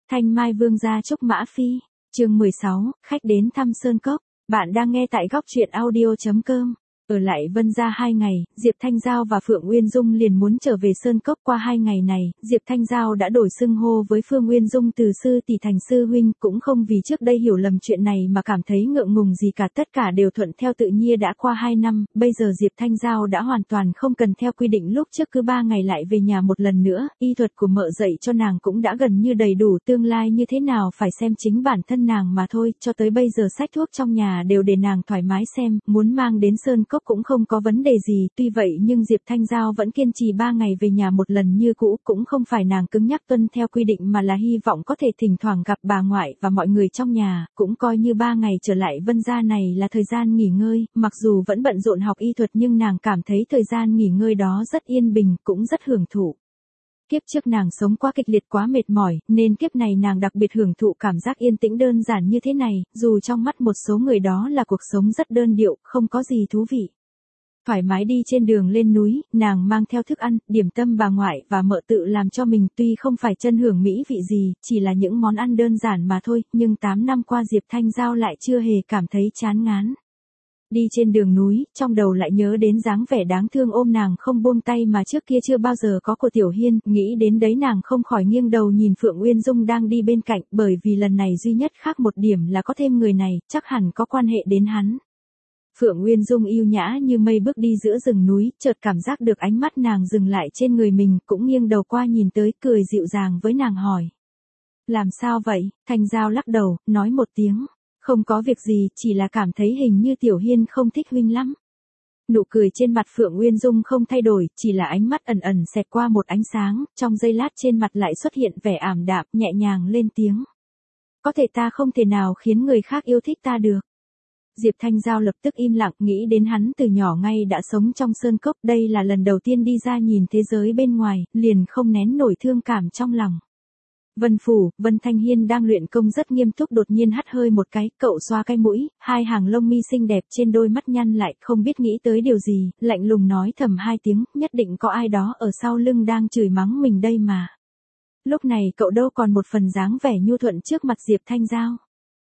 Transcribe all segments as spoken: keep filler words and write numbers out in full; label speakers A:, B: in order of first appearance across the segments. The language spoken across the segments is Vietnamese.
A: Thanh Mai Vương gia Trúc Mã Phi, chương mười sáu, khách đến thăm Sơn Cốc. Bạn đang nghe tại góc truyện audio chấm com. Ở lại Vân gia hai ngày, Diệp Thanh Giao và Phượng Uyên Dung liền muốn trở về Sơn Cốc. Qua hai ngày này, Diệp Thanh Giao đã đổi xưng hô với Phương Uyên Dung từ sư tỷ thành sư huynh, cũng không vì trước đây hiểu lầm chuyện này mà cảm thấy ngượng ngùng gì cả, tất cả đều thuận theo tự nhiên. Đã qua hai năm, bây giờ Diệp Thanh Giao đã hoàn toàn không cần theo quy định lúc trước cứ ba ngày lại về nhà một lần nữa, y thuật của mợ dạy cho nàng cũng đã gần như đầy đủ, tương lai như thế nào phải xem chính bản thân nàng mà thôi, cho tới bây giờ sách thuốc trong nhà đều để nàng thoải mái xem, muốn mang đến Sơn Cốc cũng không có vấn đề gì. Tuy vậy nhưng Diệp Thanh Giao vẫn kiên trì ba ngày về nhà một lần như cũ, cũng không phải nàng cứng nhắc tuân theo quy định mà là hy vọng có thể thỉnh thoảng gặp bà ngoại và mọi người trong nhà, cũng coi như ba ngày trở lại Vân gia này là thời gian nghỉ ngơi. Mặc dù vẫn bận rộn học y thuật nhưng nàng cảm thấy thời gian nghỉ ngơi đó rất yên bình, cũng rất hưởng thụ. Kiếp trước nàng sống quá kịch liệt, quá mệt mỏi, nên kiếp này nàng đặc biệt hưởng thụ cảm giác yên tĩnh đơn giản như thế này, dù trong mắt một số người đó là cuộc sống rất đơn điệu, không có gì thú vị. Thoải mái đi trên đường lên núi, nàng mang theo thức ăn, điểm tâm bà ngoại và mợ tự làm cho mình, tuy không phải chân hưởng mỹ vị gì, chỉ là những món ăn đơn giản mà thôi, nhưng tám năm qua Diệp Thanh Giao lại chưa hề cảm thấy chán ngán. Đi trên đường núi, trong đầu lại nhớ đến dáng vẻ đáng thương ôm nàng không buông tay mà trước kia chưa bao giờ có của Tiểu Hiên, nghĩ đến đấy nàng không khỏi nghiêng đầu nhìn Phượng Uyên Dung đang đi bên cạnh, bởi vì lần này duy nhất khác một điểm là có thêm người này, chắc hẳn có quan hệ đến hắn. Phượng Uyên Dung yêu nhã như mây bước đi giữa rừng núi, chợt cảm giác được ánh mắt nàng dừng lại trên người mình, cũng nghiêng đầu qua nhìn tới, cười dịu dàng với nàng hỏi. Làm sao vậy? Thanh Giao lắc đầu, nói một tiếng. Không có việc gì, chỉ là cảm thấy hình như Tiểu Hiên không thích huynh lắm. Nụ cười trên mặt Phượng Uyên Dung không thay đổi, chỉ là ánh mắt ẩn ẩn xẹt qua một ánh sáng, trong giây lát trên mặt lại xuất hiện vẻ ảm đạm, nhẹ nhàng lên tiếng. Có thể ta không thể nào khiến người khác yêu thích ta được. Diệp Thanh Giao lập tức im lặng, nghĩ đến hắn từ nhỏ ngay đã sống trong Sơn Cốc, đây là lần đầu tiên đi ra nhìn thế giới bên ngoài, liền không nén nổi thương cảm trong lòng. Vân Phủ, Vân Thanh Hiên đang luyện công rất nghiêm túc, đột nhiên hắt hơi một cái, cậu xoa cái mũi, hai hàng lông mi xinh đẹp trên đôi mắt nhăn lại, không biết nghĩ tới điều gì, lạnh lùng nói thầm hai tiếng, nhất định có ai đó ở sau lưng đang chửi mắng mình đây mà. Lúc này cậu đâu còn một phần dáng vẻ nhu thuận trước mặt Diệp Thanh Giao.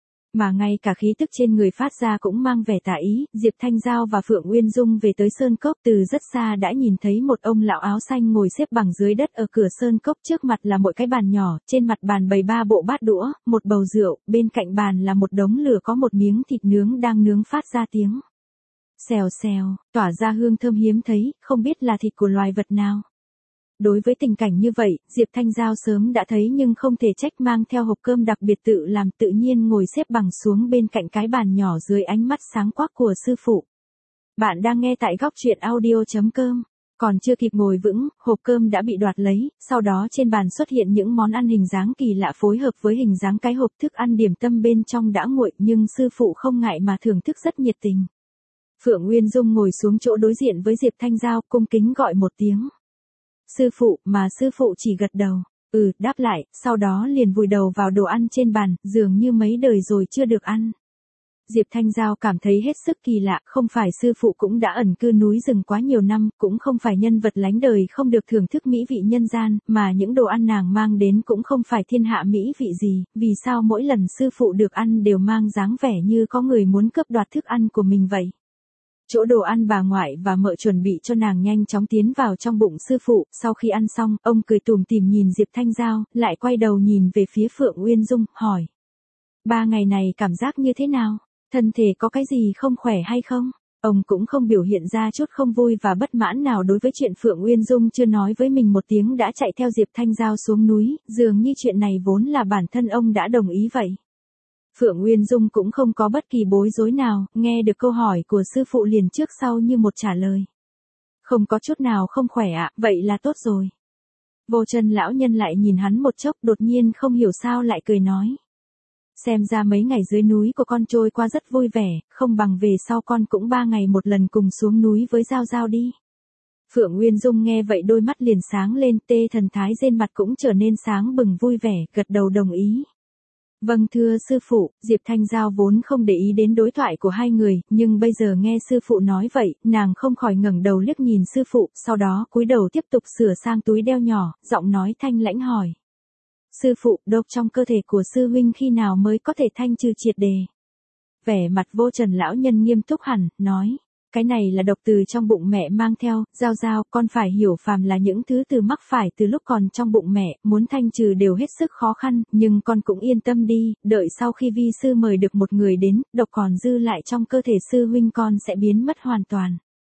A: Mà ngay cả khí tức trên người phát ra cũng mang vẻ tà ý. Diệp Thanh Giao và Phượng Uyên Dung về tới Sơn Cốc, từ rất xa đã nhìn thấy một ông lão áo xanh ngồi xếp bằng dưới đất ở cửa Sơn Cốc, trước mặt là một cái bàn nhỏ, trên mặt bàn bày ba bộ bát đũa, một bầu rượu, bên cạnh bàn là một đống lửa có một miếng thịt nướng đang nướng phát ra tiếng xèo xèo, tỏa ra hương thơm hiếm thấy, không biết là thịt của loài vật nào. Đối với tình cảnh như vậy, Diệp Thanh Giao sớm đã thấy nhưng không thể trách, mang theo hộp cơm đặc biệt tự làm, tự nhiên ngồi xếp bằng xuống bên cạnh cái bàn nhỏ dưới ánh mắt sáng quắc của sư phụ. Bạn đang nghe tại góc truyện audio chấm com. Còn chưa kịp ngồi vững, hộp cơm đã bị đoạt lấy, sau đó trên bàn xuất hiện những món ăn hình dáng kỳ lạ phối hợp với hình dáng cái hộp thức ăn điểm tâm bên trong đã nguội, nhưng sư phụ không ngại mà thưởng thức rất nhiệt tình. Phượng Uyên Dung ngồi xuống chỗ đối diện với Diệp Thanh Giao, cung kính gọi một tiếng. Sư phụ, mà sư phụ chỉ gật đầu, ừ, đáp lại, sau đó liền vùi đầu vào đồ ăn trên bàn, dường như mấy đời rồi chưa được ăn. Diệp Thanh Giao cảm thấy hết sức kỳ lạ, không phải sư phụ cũng đã ẩn cư núi rừng quá nhiều năm, cũng không phải nhân vật lánh đời không được thưởng thức mỹ vị nhân gian, mà những đồ ăn nàng mang đến cũng không phải thiên hạ mỹ vị gì, vì sao mỗi lần sư phụ được ăn đều mang dáng vẻ như có người muốn cướp đoạt thức ăn của mình vậy. Chỗ đồ ăn bà ngoại và mợ chuẩn bị cho nàng nhanh chóng tiến vào trong bụng sư phụ, sau khi ăn xong, ông cười tủm tỉm nhìn Diệp Thanh Giao, lại quay đầu nhìn về phía Phượng Uyên Dung, hỏi. Ba ngày này cảm giác như thế nào? Thân thể có cái gì không khỏe hay không? Ông cũng không biểu hiện ra chút không vui và bất mãn nào đối với chuyện Phượng Uyên Dung chưa nói với mình một tiếng đã chạy theo Diệp Thanh Giao xuống núi, dường như chuyện này vốn là bản thân ông đã đồng ý vậy. Phượng Uyên Dung cũng không có bất kỳ bối rối nào, nghe được câu hỏi của sư phụ liền trước sau như một trả lời. Không có chút nào không khỏe ạ, à, vậy là tốt rồi. Vô Chân lão nhân lại nhìn hắn một chốc, đột nhiên không hiểu sao lại cười nói. Xem ra mấy ngày dưới núi của con trôi qua rất vui vẻ, không bằng về sau con cũng ba ngày một lần cùng xuống núi với Giao Giao đi. Phượng Uyên Dung nghe vậy đôi mắt liền sáng lên, tê thần thái trên mặt cũng trở nên sáng bừng vui vẻ, gật đầu đồng ý. Vâng thưa sư phụ. Diệp Thanh Giao vốn không để ý đến đối thoại của hai người, nhưng bây giờ nghe sư phụ nói vậy, nàng không khỏi ngẩng đầu liếc nhìn sư phụ, sau đó cúi đầu tiếp tục sửa sang túi đeo nhỏ, giọng nói thanh lãnh hỏi. Sư phụ, độc trong cơ thể của sư huynh khi nào mới có thể thanh trừ triệt đề? Vẻ mặt Vô Trần lão nhân nghiêm túc hẳn, nói. Cái này là độc từ trong bụng mẹ mang theo, Giao Giao, con phải hiểu phàm là những thứ từ mắc phải từ lúc còn trong bụng mẹ, muốn thanh trừ đều hết sức khó khăn, nhưng con cũng yên tâm đi, đợi sau khi vi sư mời được một người đến, độc còn dư lại trong cơ thể sư huynh con sẽ biến mất hoàn toàn.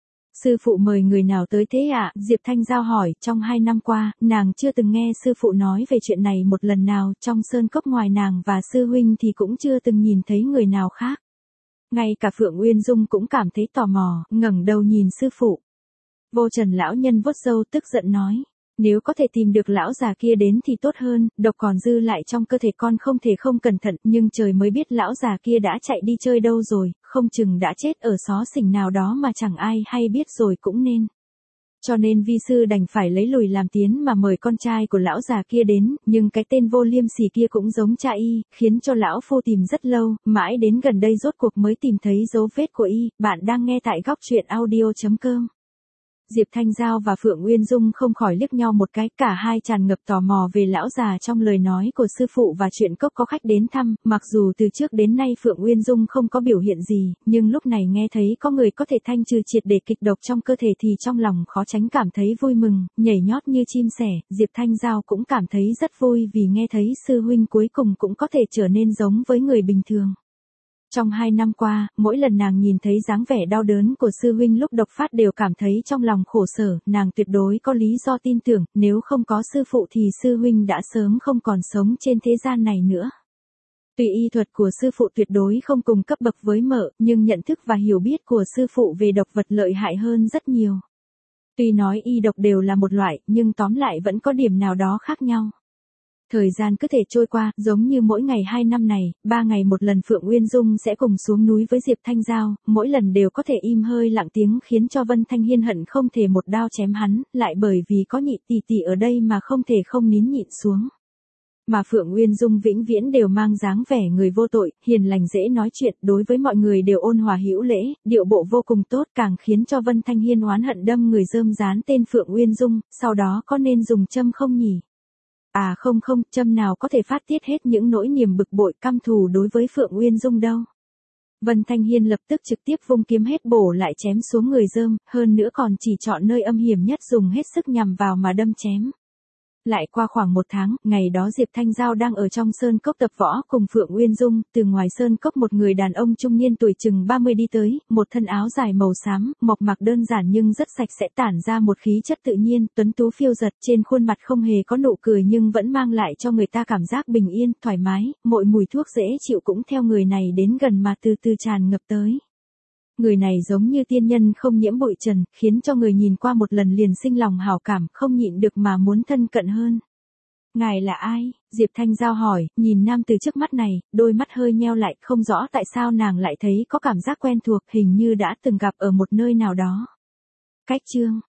A: Sư phụ mời người nào tới thế ạ? Diệp Thanh Giao hỏi, trong hai năm qua, nàng chưa từng nghe sư phụ nói về chuyện này một lần nào, trong sơn cốc ngoài nàng và sư huynh thì cũng chưa từng nhìn thấy người nào khác. Ngay cả Phượng Uyên Dung cũng cảm thấy tò mò, ngẩng đầu nhìn sư phụ. Vô Trần lão nhân vuốt râu tức giận nói, nếu có thể tìm được lão già kia đến thì tốt hơn, độc còn dư lại trong cơ thể con không thể không cẩn thận, nhưng trời mới biết lão già kia đã chạy đi chơi đâu rồi, không chừng đã chết ở xó xỉnh nào đó mà chẳng ai hay biết rồi cũng nên. Cho nên vi sư đành phải lấy lùi làm tiến mà mời con trai của lão già kia đến, nhưng cái tên vô liêm sỉ kia cũng giống cha y, khiến cho lão phu tìm rất lâu, mãi đến gần đây rốt cuộc mới tìm thấy dấu vết của y. Bạn đang nghe tại góc truyện audio chấm com. Diệp Thanh Giao và Phượng Uyên Dung không khỏi liếc nhau một cái, cả hai tràn ngập tò mò về lão già trong lời nói của sư phụ và chuyện cốc có khách đến thăm, mặc dù từ trước đến nay Phượng Uyên Dung không có biểu hiện gì, nhưng lúc này nghe thấy có người có thể thanh trừ triệt để kịch độc trong cơ thể thì trong lòng khó tránh cảm thấy vui mừng, nhảy nhót như chim sẻ. Diệp Thanh Giao cũng cảm thấy rất vui vì nghe thấy sư huynh cuối cùng cũng có thể trở nên giống với người bình thường. Trong hai năm qua, mỗi lần nàng nhìn thấy dáng vẻ đau đớn của sư huynh lúc độc phát đều cảm thấy trong lòng khổ sở, nàng tuyệt đối có lý do tin tưởng, nếu không có sư phụ thì sư huynh đã sớm không còn sống trên thế gian này nữa. Tuy y thuật của sư phụ tuyệt đối không cùng cấp bậc với mợ, nhưng nhận thức và hiểu biết của sư phụ về độc vật lợi hại hơn rất nhiều. Tuy nói y độc đều là một loại, nhưng tóm lại vẫn có điểm nào đó khác nhau. Thời gian cứ thể trôi qua, giống như mỗi ngày hai năm này, ba ngày một lần Phượng Uyên Dung sẽ cùng xuống núi với Diệp Thanh Giao, mỗi lần đều có thể im hơi lặng tiếng khiến cho Vân Thanh Hiên hận không thể một đao chém hắn, lại bởi vì có nhị tỷ tỷ ở đây mà không thể không nín nhịn xuống. Mà Phượng Uyên Dung vĩnh viễn đều mang dáng vẻ người vô tội, hiền lành dễ nói chuyện, đối với mọi người đều ôn hòa hữu lễ, điệu bộ vô cùng tốt, càng khiến cho Vân Thanh Hiên oán hận đâm người rơm rán tên Phượng Uyên Dung, sau đó có nên dùng châm không nhỉ? À không không, châm nào có thể phát tiết hết những nỗi niềm bực bội căm thù đối với Phượng Uyên Dung đâu. Vân Thanh Hiên lập tức trực tiếp vung kiếm hết bổ lại chém xuống người rơm, hơn nữa còn chỉ chọn nơi âm hiểm nhất dùng hết sức nhằm vào mà đâm chém. Lại qua khoảng một tháng, ngày đó Diệp Thanh Giao đang ở trong sơn cốc tập võ cùng Phượng Uyên Dung, từ ngoài sơn cốc một người đàn ông trung niên tuổi chừng ba mươi đi tới, một thân áo dài màu xám, mộc mạc đơn giản nhưng rất sạch sẽ, tản ra một khí chất tự nhiên, tuấn tú phiêu dật, trên khuôn mặt không hề có nụ cười nhưng vẫn mang lại cho người ta cảm giác bình yên, thoải mái, mọi mùi thuốc dễ chịu cũng theo người này đến gần mà từ từ tràn ngập tới. Người này giống như tiên nhân không nhiễm bụi trần, khiến cho người nhìn qua một lần liền sinh lòng hảo cảm, không nhịn được mà muốn thân cận hơn. Ngài là ai? Diệp Thanh Giao hỏi, nhìn nam từ trước mắt này, đôi mắt hơi nheo lại, không rõ tại sao nàng lại thấy có cảm giác quen thuộc, hình như đã từng gặp ở một nơi nào đó. Cách chương,